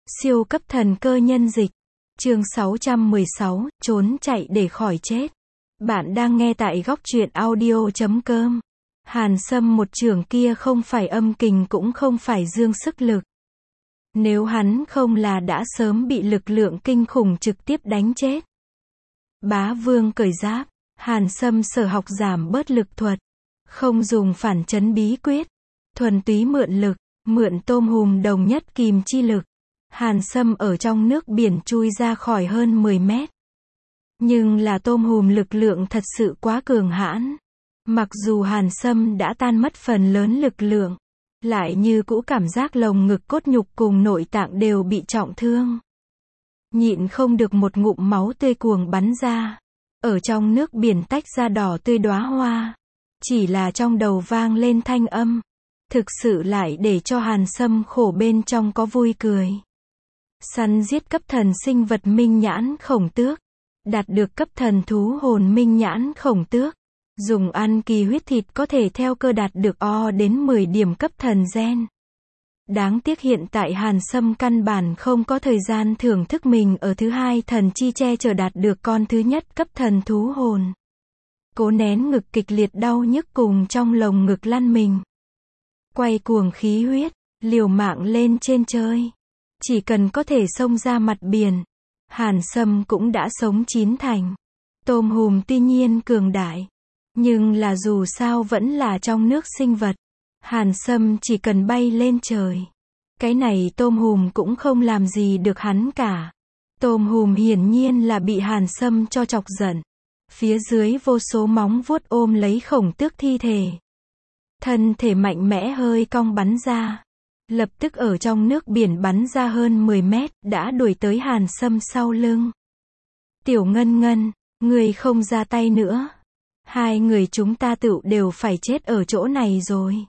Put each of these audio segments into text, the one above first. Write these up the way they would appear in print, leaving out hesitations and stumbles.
Siêu cấp thần cơ nhân dịch. Chương 616, trốn chạy để khỏi chết. Bạn đang nghe tại góc truyện audio.com. Hàn Sâm một chưởng kia không phải âm kình cũng không phải dương sức lực. Nếu hắn không là đã sớm bị lực lượng kinh khủng trực tiếp đánh chết. Bá Vương cởi giáp, Hàn Sâm sở học giảm bớt lực thuật. Không dùng phản chấn bí quyết. Thuần túy mượn lực, mượn tôm hùm đồng nhất kìm chi lực. Hàn Sâm ở trong nước biển chui ra khỏi hơn 10 mét. Nhưng là tôm hùm lực lượng thật sự quá cường hãn. Mặc dù Hàn Sâm đã tan mất phần lớn lực lượng, lại như cũ cảm giác lồng ngực cốt nhục cùng nội tạng đều bị trọng thương. Nhịn không được một ngụm máu tươi cuồng bắn ra. Ở trong nước biển tách ra đỏ tươi đóa hoa. Chỉ là trong đầu vang lên thanh âm. Thực sự lại để cho Hàn Sâm khổ bên trong có vui cười. Săn giết cấp thần sinh vật minh nhãn khổng tước. Đạt được cấp thần thú hồn minh nhãn khổng tước. Dùng ăn kỳ huyết thịt có thể theo cơ đạt được O đến 10 điểm cấp thần gen. Đáng tiếc hiện tại Hàn Sâm căn bản không có thời gian thưởng thức mình ở thứ hai thần chi che chở đạt được con thứ nhất cấp thần thú hồn. Cố nén ngực kịch liệt đau nhức cùng trong lồng ngực lăn mình. Quay cuồng khí huyết, liều mạng lên trên chơi. Chỉ cần có thể xông ra mặt biển, Hàn Sâm cũng đã sống chín thành. Tôm hùm tuy nhiên cường đại, nhưng là dù sao vẫn là trong nước sinh vật. Hàn Sâm chỉ cần bay lên trời. Cái này tôm hùm cũng không làm gì được hắn cả. Tôm hùm hiển nhiên là bị Hàn Sâm cho chọc giận. Phía dưới vô số móng vuốt ôm lấy khổng tước thi thể. Thân thể mạnh mẽ hơi cong bắn ra. Lập tức ở trong nước biển bắn ra hơn 10 mét, đã đuổi tới Hàn Sâm sau lưng. Tiểu Ngân Ngân, người không ra tay nữa. Hai người chúng ta tựu đều phải chết ở chỗ này rồi.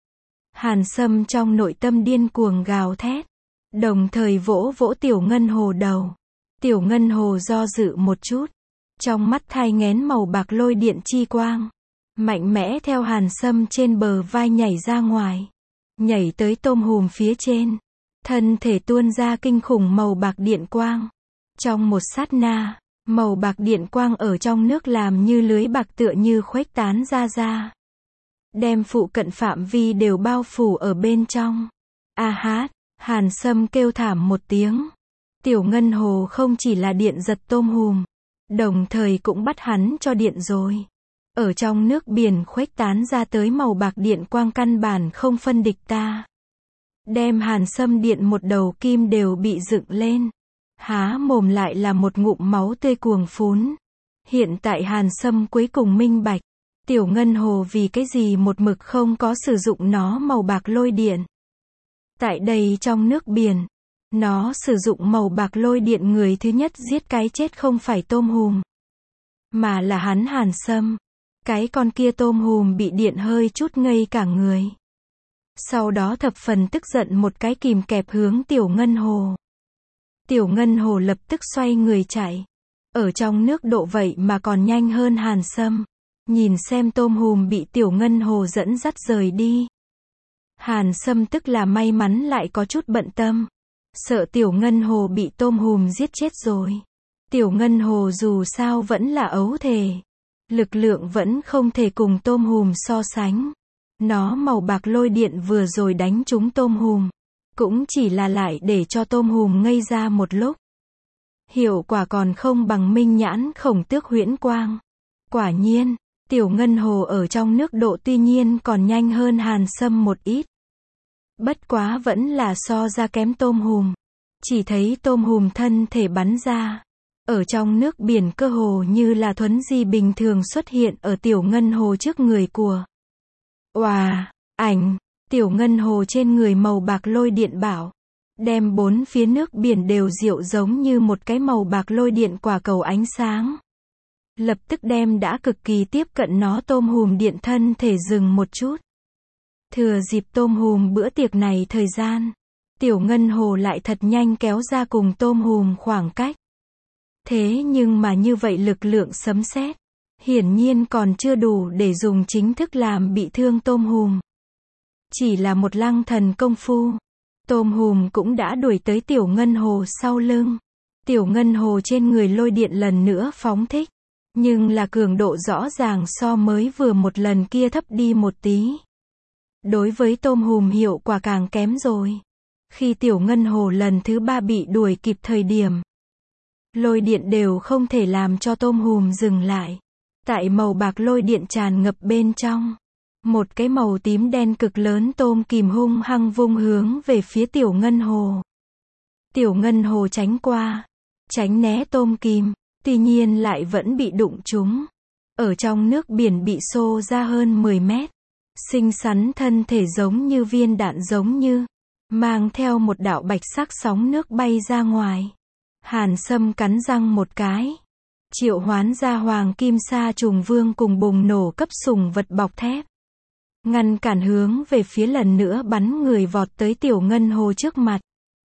Hàn Sâm trong nội tâm điên cuồng gào thét. Đồng thời vỗ vỗ Tiểu Ngân Hồ đầu. Tiểu Ngân Hồ do dự một chút. Trong mắt thai nghén màu bạc lôi điện chi quang. Mạnh mẽ theo Hàn Sâm trên bờ vai nhảy ra ngoài. Nhảy tới tôm hùm phía trên. Thân thể tuôn ra kinh khủng màu bạc điện quang. Trong một sát na, màu bạc điện quang ở trong nước làm như lưới bạc tựa như khuếch tán ra. Đem phụ cận phạm vi đều bao phủ ở bên trong. A hát, Hàn Sâm kêu thảm một tiếng. Tiểu Ngân Hồ không chỉ là điện giật tôm hùm, đồng thời cũng bắt hắn cho điện rồi. Ở trong nước biển khuếch tán ra tới màu bạc điện quang căn bản không phân địch ta. Đem Hàn Sâm điện một đầu kim đều bị dựng lên. Há mồm lại là một ngụm máu tươi cuồng phún. Hiện tại Hàn Sâm cuối cùng minh bạch. Tiểu Ngân Hồ vì cái gì một mực không có sử dụng nó màu bạc lôi điện. Tại đây trong nước biển, nó sử dụng màu bạc lôi điện người thứ nhất giết cái chết không phải tôm hùm, mà là hắn Hàn Sâm. Cái con kia tôm hùm bị điện hơi chút ngây cả người. Sau đó thập phần tức giận một cái kìm kẹp hướng Tiểu Ngân Hồ. Tiểu Ngân Hồ lập tức xoay người chạy. Ở trong nước độ vậy mà còn nhanh hơn Hàn Sâm. Nhìn xem tôm hùm bị Tiểu Ngân Hồ dẫn dắt rời đi. Hàn Sâm tức là may mắn lại có chút bận tâm. Sợ Tiểu Ngân Hồ bị tôm hùm giết chết rồi. Tiểu Ngân Hồ dù sao vẫn là ấu thể. Lực lượng vẫn không thể cùng tôm hùm so sánh. Nó màu bạc lôi điện vừa rồi đánh trúng tôm hùm. Cũng chỉ là lại để cho tôm hùm ngây ra một lúc. Hiệu quả còn không bằng minh nhãn khổng tước huyễn quang. Quả nhiên, Tiểu Ngân Hồ ở trong nước độ tuy nhiên còn nhanh hơn Hàn Sâm một ít. Bất quá vẫn là so ra kém tôm hùm. Chỉ thấy tôm hùm thân thể bắn ra. Ở trong nước biển cơ hồ như là thuấn di bình thường xuất hiện ở Tiểu Ngân Hồ trước người của. Oà, ảnh, Tiểu Ngân Hồ trên người màu bạc lôi điện bảo. Đem bốn phía nước biển đều diệu giống như một cái màu bạc lôi điện quả cầu ánh sáng. Lập tức đem đã cực kỳ tiếp cận nó tôm hùm điện thân thể dừng một chút. Thừa dịp tôm hùm bữa tiệc này thời gian. Tiểu Ngân Hồ lại thật nhanh kéo ra cùng tôm hùm khoảng cách. Thế nhưng mà như vậy lực lượng sấm sét, hiển nhiên còn chưa đủ để dùng chính thức làm bị thương tôm hùm. Chỉ là một lăng thần công phu. Tôm hùm cũng đã đuổi tới tiểu ngân hồ sau lưng. Tiểu ngân hồ trên người lôi điện lần nữa phóng thích. Nhưng là cường độ rõ ràng so mới vừa một lần kia thấp đi một tí. Đối với tôm hùm hiệu quả càng kém rồi. Khi tiểu ngân hồ lần thứ 3 bị đuổi kịp thời điểm, lôi điện đều không thể làm cho tôm hùm dừng lại. Tại màu bạc lôi điện tràn ngập bên trong, một cái màu tím đen cực lớn tôm kìm hung hăng vung hướng về phía tiểu ngân hồ. Tiểu ngân hồ tránh qua, tránh né tôm kìm, tuy nhiên lại vẫn bị đụng trúng. Ở trong nước biển bị xô ra hơn 10 mét. Xinh xắn thân thể giống như viên đạn giống như, mang theo một đạo bạch sắc sóng nước bay ra ngoài. Hàn Sâm cắn răng một cái. Triệu hoán ra Hoàng Kim Sa Trùng Vương cùng bùng nổ cấp sùng vật bọc thép. Ngăn cản hướng về phía lần nữa bắn người vọt tới tiểu ngân hồ trước mặt.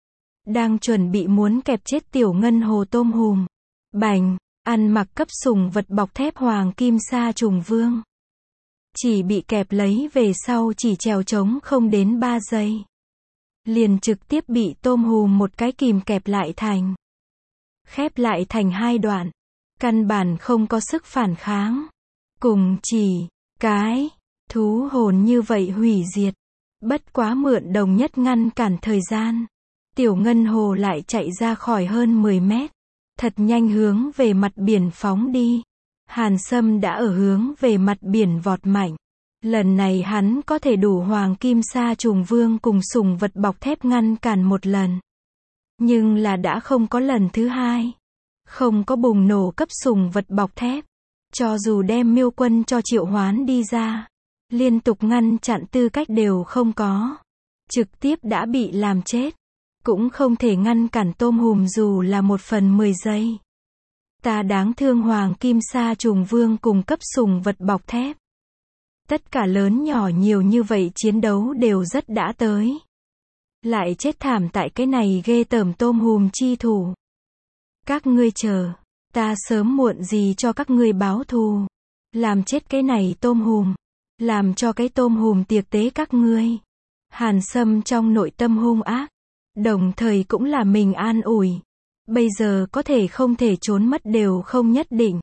Đang chuẩn bị muốn kẹp chết tiểu ngân hồ tôm hùm. Bành, ăn mặc cấp sùng vật bọc thép Hoàng Kim Sa Trùng Vương. Chỉ bị kẹp lấy về sau chỉ trèo trống không đến 3 giây. Liền trực tiếp bị tôm hùm một cái kìm kẹp lại thành. Khép lại thành 2 đoạn. Căn bản không có sức phản kháng. Cùng chỉ, cái, thú hồn như vậy hủy diệt. Bất quá mượn đồng nhất ngăn cản thời gian. Tiểu ngân hồ lại chạy ra khỏi hơn 10 mét. Thật nhanh hướng về mặt biển phóng đi. Hàn Sâm đã ở hướng về mặt biển vọt mạnh. Lần này hắn có thể đủ Hoàng Kim Sa Trùng Vương cùng sùng vật bọc thép ngăn cản một lần. Nhưng là đã không có lần thứ 2. Không có bùng nổ cấp sùng vật bọc thép. Cho dù đem miêu quân cho triệu hoán đi ra, liên tục ngăn chặn tư cách đều không có. Trực tiếp đã bị làm chết. Cũng không thể ngăn cản tôm hùm dù là 1/10 giây. Ta đáng thương Hoàng Kim Sa Trùng Vương cùng cấp sùng vật bọc thép. Tất cả lớn nhỏ nhiều như vậy chiến đấu đều rất đã tới. Lại chết thảm tại cái này ghê tởm tôm hùm chi thủ. Các ngươi chờ, ta sớm muộn gì cho các ngươi báo thù. Làm chết cái này tôm hùm. Làm cho cái tôm hùm tiệc tế các ngươi. Hàn Sâm trong nội tâm hung ác. Đồng thời cũng là mình an ủi. Bây giờ có thể không thể trốn mất đều không nhất định.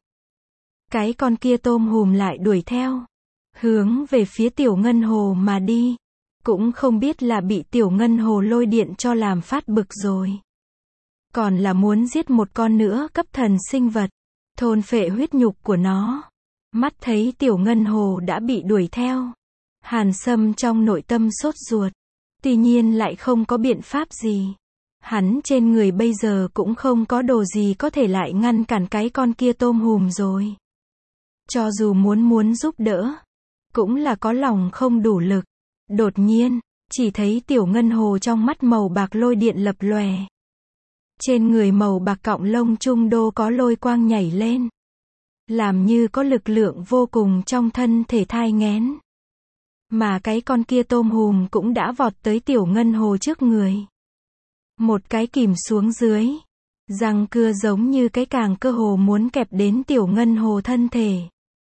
Cái con kia tôm hùm lại đuổi theo. Hướng về phía tiểu ngân hồ mà đi. Cũng không biết là bị tiểu ngân hồ lôi điện cho làm phát bực rồi. Còn là muốn giết một con nữa cấp thần sinh vật. Thôn phệ huyết nhục của nó. Mắt thấy tiểu ngân hồ đã bị đuổi theo. Hàn Sâm trong nội tâm sốt ruột. Tuy nhiên lại không có biện pháp gì. Hắn trên người bây giờ cũng không có đồ gì có thể lại ngăn cản cái con kia tôm hùm rồi. Cho dù muốn giúp đỡ, cũng là có lòng không đủ lực. Đột nhiên, chỉ thấy tiểu ngân hồ trong mắt màu bạc lôi điện lập lòe. Trên người màu bạc cọng lông trung đô có lôi quang nhảy lên. Làm như có lực lượng vô cùng trong thân thể thai nghén. Mà cái con kia tôm hùm cũng đã vọt tới tiểu ngân hồ trước người. Một cái kìm xuống dưới. Răng cưa giống như cái càng cơ hồ muốn kẹp đến tiểu ngân hồ thân thể.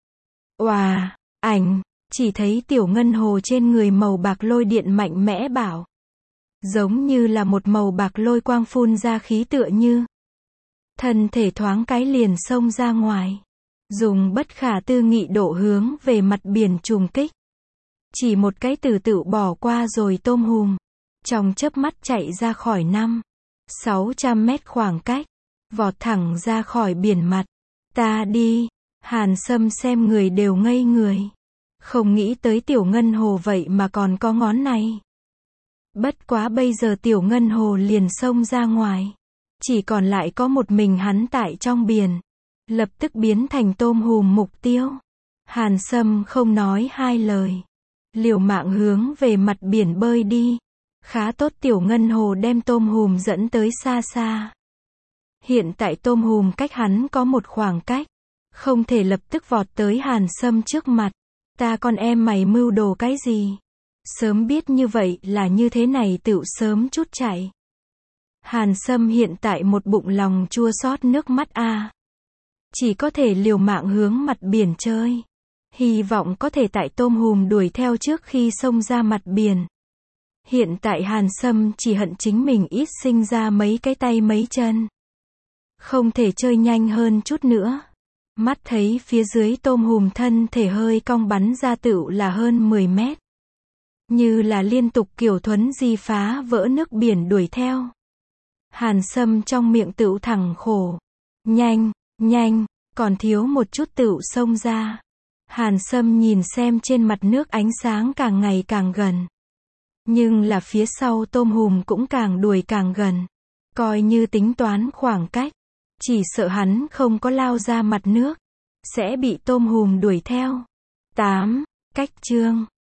Oà, ảnh, chỉ thấy tiểu ngân hồ trên người màu bạc lôi điện mạnh mẽ bảo. Giống như là một màu bạc lôi quang phun ra khí tựa như. Thân thể thoáng cái liền xông ra ngoài. Dùng bất khả tư nghị độ hướng về mặt biển trùng kích. Chỉ một cái từ tự bỏ qua rồi tôm hùm. Trong chớp mắt chạy ra khỏi 500-600 mét khoảng cách. Vọt thẳng ra khỏi biển mặt. Ta đi. Hàn Sâm xem người đều ngây người. Không nghĩ tới tiểu ngân hồ vậy mà còn có ngón này. Bất quá bây giờ tiểu ngân hồ liền xông ra ngoài. Chỉ còn lại có một mình hắn tại trong biển. Lập tức biến thành tôm hùm mục tiêu. Hàn Sâm không nói hai lời. Liều mạng hướng về mặt biển bơi đi. Khá tốt tiểu ngân hồ đem tôm hùm dẫn tới xa xa. Hiện tại tôm hùm cách hắn có một khoảng cách. Không thể lập tức vọt tới Hàn Sâm trước mặt. Ta con em mày mưu đồ cái gì? Sớm biết như vậy là như thế này tựu sớm chút chạy. Hàn Sâm hiện tại một bụng lòng chua xót nước mắt a. Chỉ có thể liều mạng hướng mặt biển chơi. Hy vọng có thể tại tôm hùm đuổi theo trước khi xông ra mặt biển. Hiện tại Hàn Sâm chỉ hận chính mình ít sinh ra mấy cái tay mấy chân. Không thể chơi nhanh hơn chút nữa. Mắt thấy phía dưới tôm hùm thân thể hơi cong bắn ra tựu là hơn 10 mét. Như là liên tục kiểu thuấn di phá vỡ nước biển đuổi theo. Hàn Sâm trong miệng tựu thẳng khổ. Nhanh, nhanh, còn thiếu một chút tựu xông ra. Hàn Sâm nhìn xem trên mặt nước ánh sáng càng ngày càng gần. Nhưng là phía sau tôm hùm cũng càng đuổi càng gần. Coi như tính toán khoảng cách. Chỉ sợ hắn không có lao ra mặt nước. Sẽ bị tôm hùm đuổi theo. 8. Cách chương